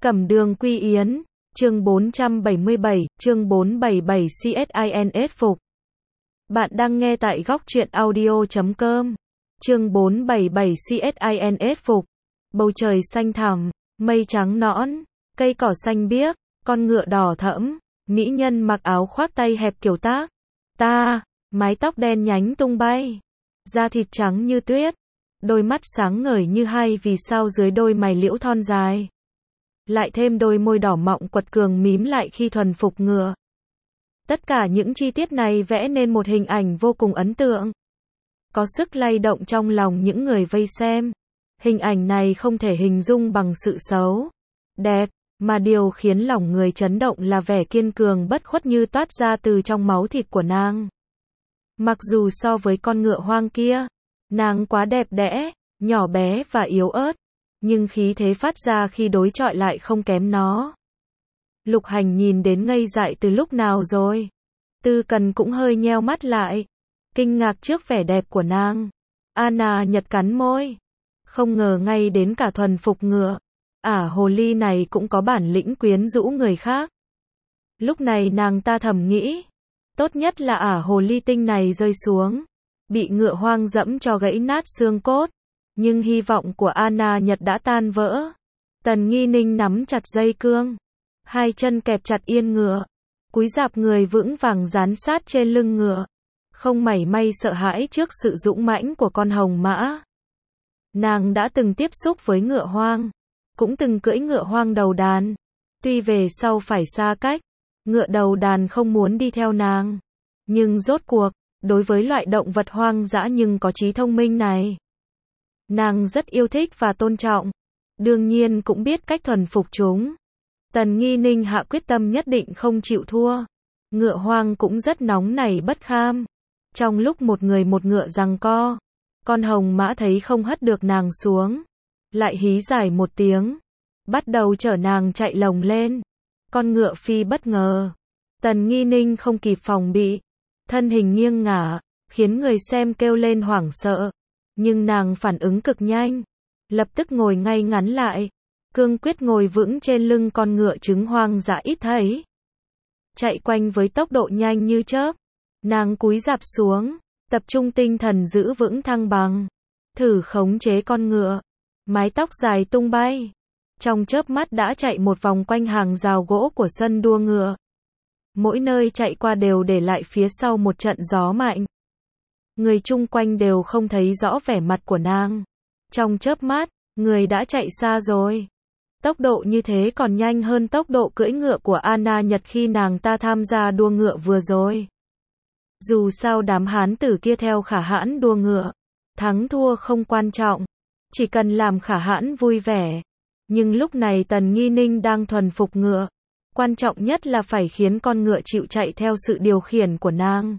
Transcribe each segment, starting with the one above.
Cẩm Đường Quy Yến, chương 477, chương 477 CSINS phục. Bạn đang nghe tại góc truyện audio.com. Chương 477 CSINS phục. Bầu trời xanh thẳm, mây trắng nõn, cây cỏ xanh biếc, con ngựa đỏ thẫm, mỹ nhân mặc áo khoác tay hẹp kiểu tác. Mái tóc đen nhánh tung bay, da thịt trắng như tuyết, đôi mắt sáng ngời như hai vì sao dưới đôi mày liễu thon dài. Lại thêm đôi môi đỏ mọng quật cường mím lại khi thuần phục ngựa. Tất cả những chi tiết này vẽ nên một hình ảnh vô cùng ấn tượng. Có sức lay động trong lòng những người vây xem. Hình ảnh này không thể hình dung bằng sự xấu, đẹp, mà điều khiến lòng người chấn động là vẻ kiên cường bất khuất như toát ra từ trong máu thịt của nàng. Mặc dù so với con ngựa hoang kia, nàng quá đẹp đẽ, nhỏ bé và yếu ớt, nhưng khí thế phát ra khi đối chọi lại không kém nó. Lục Hành nhìn đến ngây dại từ lúc nào rồi. Tư Cần cũng hơi nheo mắt lại, kinh ngạc trước vẻ đẹp của nàng. Anna Nhật cắn môi, không ngờ ngay đến cả thuần phục ngựa, hồ ly này cũng có bản lĩnh quyến rũ người khác. Lúc này nàng ta thầm nghĩ, tốt nhất là hồ ly tinh này rơi xuống, bị ngựa hoang dẫm cho gãy nát xương cốt. Nhưng hy vọng của Anna Nhật đã tan vỡ. Tần Nghi Ninh nắm chặt dây cương, hai chân kẹp chặt yên ngựa, cúi rạp người vững vàng dán sát trên lưng ngựa, không mảy may sợ hãi trước sự dũng mãnh của con hồng mã. Nàng đã từng tiếp xúc với ngựa hoang, cũng từng cưỡi ngựa hoang đầu đàn. Tuy về sau phải xa cách, ngựa đầu đàn không muốn đi theo nàng, nhưng rốt cuộc, đối với loại động vật hoang dã nhưng có trí thông minh này, nàng rất yêu thích và tôn trọng. Đương nhiên cũng biết cách thuần phục chúng. Tần Nghi Ninh hạ quyết tâm nhất định không chịu thua. Ngựa hoang cũng rất nóng nảy bất kham. Trong lúc một người một ngựa giằng co, con hồng mã thấy không hất được nàng xuống, lại hí dài một tiếng, bắt đầu chở nàng chạy lồng lên. Con ngựa phi bất ngờ, Tần Nghi Ninh không kịp phòng bị, thân hình nghiêng ngả, khiến người xem kêu lên hoảng sợ. Nhưng nàng phản ứng cực nhanh, lập tức ngồi ngay ngắn lại, cương quyết ngồi vững trên lưng con ngựa trứng hoang dã ít thấy. Chạy quanh với tốc độ nhanh như chớp, nàng cúi rạp xuống, tập trung tinh thần giữ vững thăng bằng, thử khống chế con ngựa, mái tóc dài tung bay. Trong chớp mắt đã chạy một vòng quanh hàng rào gỗ của sân đua ngựa. Mỗi nơi chạy qua đều để lại phía sau một trận gió mạnh. Người chung quanh đều không thấy rõ vẻ mặt của nàng. Trong chớp mắt, người đã chạy xa rồi. Tốc độ như thế còn nhanh hơn tốc độ cưỡi ngựa của Anna Nhật khi nàng ta tham gia đua ngựa vừa rồi. Dù sao đám hán tử kia theo Khả Hãn đua ngựa, thắng thua không quan trọng, chỉ cần làm Khả Hãn vui vẻ. Nhưng lúc này Tần Nghi Ninh đang thuần phục ngựa, quan trọng nhất là phải khiến con ngựa chịu chạy theo sự điều khiển của nàng.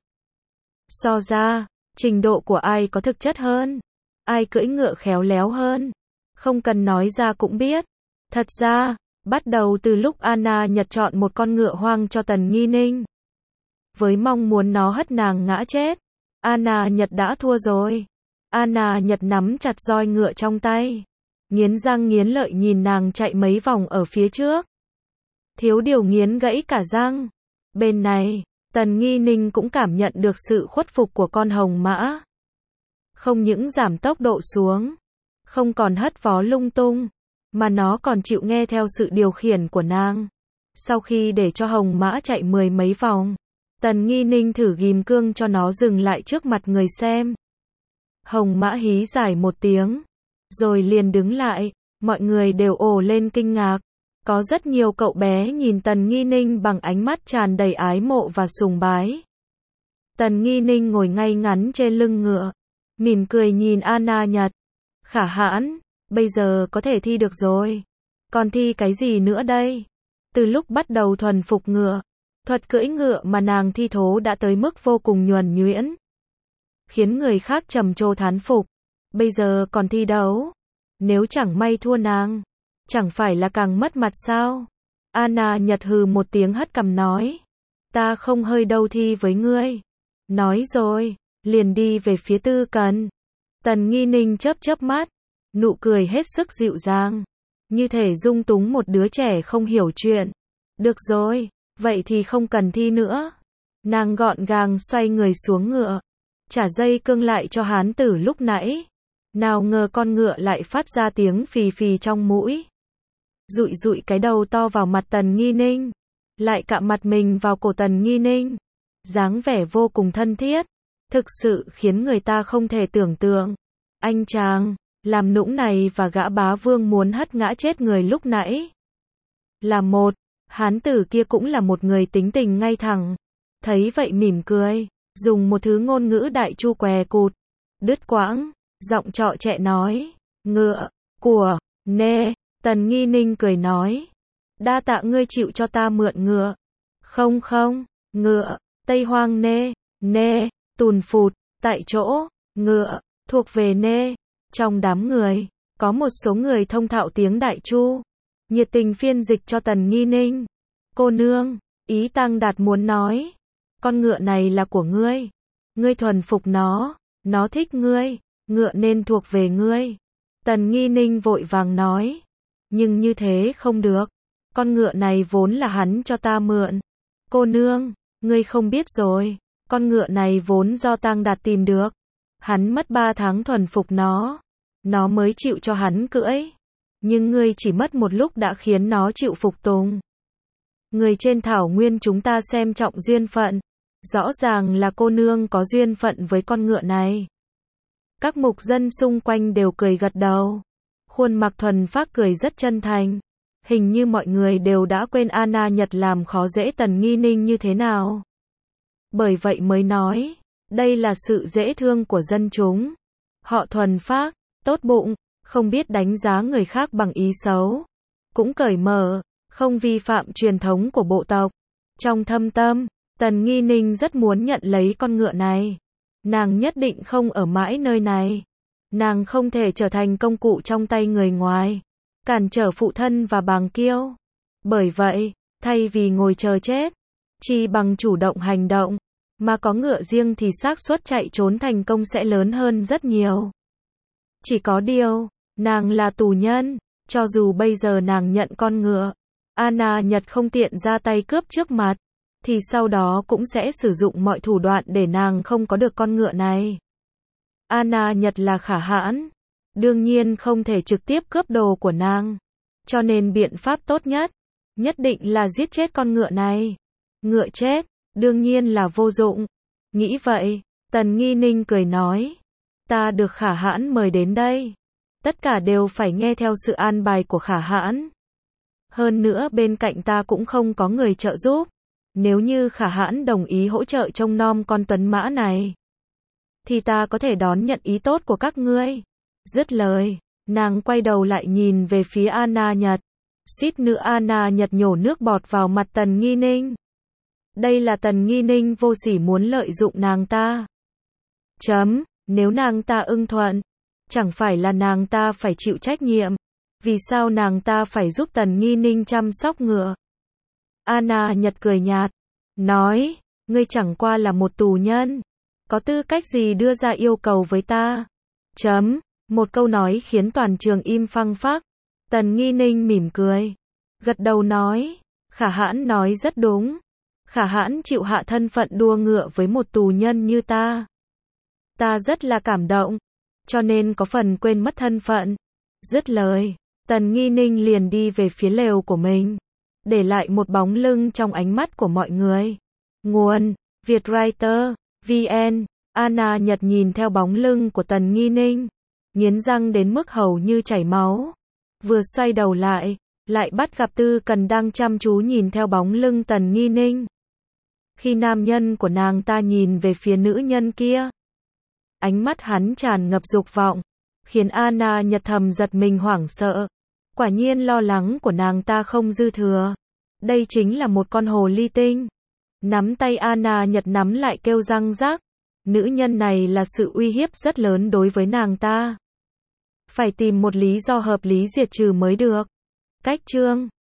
So ra, trình độ của ai có thực chất hơn, ai cưỡi ngựa khéo léo hơn, không cần nói ra cũng biết. Thật ra, bắt đầu từ lúc Anna Nhật chọn một con ngựa hoang cho Tần Nghi Ninh, với mong muốn nó hất nàng ngã chết, Anna Nhật đã thua rồi. Anna Nhật nắm chặt roi ngựa trong tay, nghiến răng nghiến lợi nhìn nàng chạy mấy vòng ở phía trước. Thiếu điều nghiến gãy cả răng. Bên này, Tần Nghi Ninh cũng cảm nhận được sự khuất phục của con hồng mã. Không những giảm tốc độ xuống, không còn hất vó lung tung, mà nó còn chịu nghe theo sự điều khiển của nàng. Sau khi để cho hồng mã chạy mười mấy vòng, Tần Nghi Ninh thử ghim cương cho nó dừng lại trước mặt người xem. Hồng mã hí dài một tiếng, rồi liền đứng lại, mọi người đều ồ lên kinh ngạc. Có rất nhiều cậu bé nhìn Tần Nghi Ninh bằng ánh mắt tràn đầy ái mộ và sùng bái. Tần Nghi Ninh ngồi ngay ngắn trên lưng ngựa, mỉm cười nhìn Anna Nhật. Khả Hãn, bây giờ có thể thi được rồi. Còn thi cái gì nữa đây? Từ lúc bắt đầu thuần phục ngựa, thuật cưỡi ngựa mà nàng thi thố đã tới mức vô cùng nhuần nhuyễn, khiến người khác trầm trồ thán phục. Bây giờ còn thi đấu, nếu chẳng may thua nàng, chẳng phải là càng mất mặt sao? Anna Nhật hừ một tiếng hất cằm nói, ta không hơi đâu thi với ngươi. Nói rồi, liền đi về phía Tư Cần. Tần Nghi Ninh chớp chớp mắt, nụ cười hết sức dịu dàng. như thể dung túng một đứa trẻ không hiểu chuyện. Được rồi, vậy thì không cần thi nữa. Nàng gọn gàng xoay người xuống ngựa, trả dây cương lại cho hán tử lúc nãy. Nào ngờ con ngựa lại phát ra tiếng phì phì trong mũi. Dụi dụi cái đầu to vào mặt Tần Nghi Ninh, lại cạm mặt mình vào cổ Tần Nghi Ninh. Dáng vẻ vô cùng thân thiết, thực sự khiến người ta không thể tưởng tượng. Anh chàng, làm nũng này và gã bá vương muốn hất ngã chết người lúc nãy. Là một, hán tử kia cũng là một người tính tình ngay thẳng. Thấy vậy mỉm cười, dùng một thứ ngôn ngữ đại chu què cụt, đứt quãng, giọng trọ trẻ nói, ngựa, của, nê, Tần Nghi Ninh cười nói, đa tạ ngươi chịu cho ta mượn ngựa. Không không, ngựa, Tây Hoang nê, nê, tùn phụt, tại chỗ, ngựa, thuộc về nê. Trong đám người, có một số người thông thạo tiếng đại chu, nhiệt tình phiên dịch cho Tần Nghi Ninh. Cô nương, ý Tăng Đạt muốn nói, con ngựa này là của ngươi. Ngươi thuần phục nó thích ngươi, ngựa nên thuộc về ngươi. Tần Nghi Ninh vội vàng nói, nhưng như thế không được, con ngựa này vốn là hắn cho ta mượn. Cô nương, ngươi không biết rồi, con ngựa này vốn do Tăng Đạt tìm được. Hắn mất 3 tháng thuần phục nó mới chịu cho hắn cưỡi. Nhưng ngươi chỉ mất một lúc đã khiến nó chịu phục tùng. Người trên thảo nguyên chúng ta xem trọng duyên phận. Rõ ràng là cô nương có duyên phận với con ngựa này. Các mục dân xung quanh đều cười gật đầu. Khuôn mặt thuần phác cười rất chân thành. Hình như mọi người đều đã quên Anna Nhật làm khó dễ Tần Nghi Ninh như thế nào. Bởi vậy mới nói, đây là sự dễ thương của dân chúng. Họ thuần phác, tốt bụng, không biết đánh giá người khác bằng ý xấu. Cũng cởi mở, không vi phạm truyền thống của bộ tộc. Trong thâm tâm, Tần Nghi Ninh rất muốn nhận lấy con ngựa này. Nàng nhất định không ở mãi nơi này. Nàng không thể trở thành công cụ trong tay người ngoài, cản trở phụ thân và bàng kiêu. Bởi vậy, thay vì ngồi chờ chết, chỉ bằng chủ động hành động, mà có ngựa riêng thì xác suất chạy trốn thành công sẽ lớn hơn rất nhiều. Chỉ có điều, nàng là tù nhân, cho dù bây giờ nàng nhận con ngựa, Anna Nhật không tiện ra tay cướp trước mặt, thì sau đó cũng sẽ sử dụng mọi thủ đoạn để nàng không có được con ngựa này. Anna Nhật là Khả Hãn, đương nhiên không thể trực tiếp cướp đồ của nàng, cho nên biện pháp tốt nhất định là giết chết con ngựa này. Ngựa chết, đương nhiên là vô dụng. Nghĩ vậy, Tần Nghi Ninh cười nói, ta được Khả Hãn mời đến đây, tất cả đều phải nghe theo sự an bài của Khả Hãn. Hơn nữa bên cạnh ta cũng không có người trợ giúp. Nếu như Khả Hãn đồng ý hỗ trợ trông nom con tuấn mã này, thì ta có thể đón nhận ý tốt của các ngươi. Dứt lời, nàng quay đầu lại nhìn về phía Anna Nhật. Suýt nữa Anna Nhật nhổ nước bọt vào mặt Tần Nghi Ninh. Đây là Tần Nghi Ninh vô sỉ muốn lợi dụng nàng ta. Nếu nàng ta ưng thuận, chẳng phải là nàng ta phải chịu trách nhiệm. Vì sao nàng ta phải giúp Tần Nghi Ninh chăm sóc ngựa? Anna Nhật cười nhạt, nói, ngươi chẳng qua là một tù nhân, có tư cách gì đưa ra yêu cầu với ta? Một câu nói khiến toàn trường im phăng phắc. Tần Nghi Ninh mỉm cười, gật đầu nói, Khả Hãn nói rất đúng. Khả Hãn chịu hạ thân phận đua ngựa với một tù nhân như ta. Ta rất là cảm động, cho nên có phần quên mất thân phận. Dứt lời, Tần Nghi Ninh liền đi về phía lều của mình, để lại một bóng lưng trong ánh mắt của mọi người. Nguồn, Vietwriter, VN. Anna Nhật nhìn theo bóng lưng của Tần Nghi Ninh, nghiến răng đến mức hầu như chảy máu. Vừa xoay đầu lại bắt gặp Tư Cần đang chăm chú nhìn theo bóng lưng Tần Nghi Ninh. Khi nam nhân của nàng ta nhìn về phía nữ nhân kia, ánh mắt hắn tràn ngập dục vọng, khiến Anna Nhật thầm giật mình hoảng sợ. Quả nhiên lo lắng của nàng ta không dư thừa. Đây chính là một con hồ ly tinh. Nắm tay Anna Nhật nắm lại kêu răng rắc. Nữ nhân này là sự uy hiếp rất lớn đối với nàng ta. Phải tìm một lý do hợp lý diệt trừ mới được. Cách chương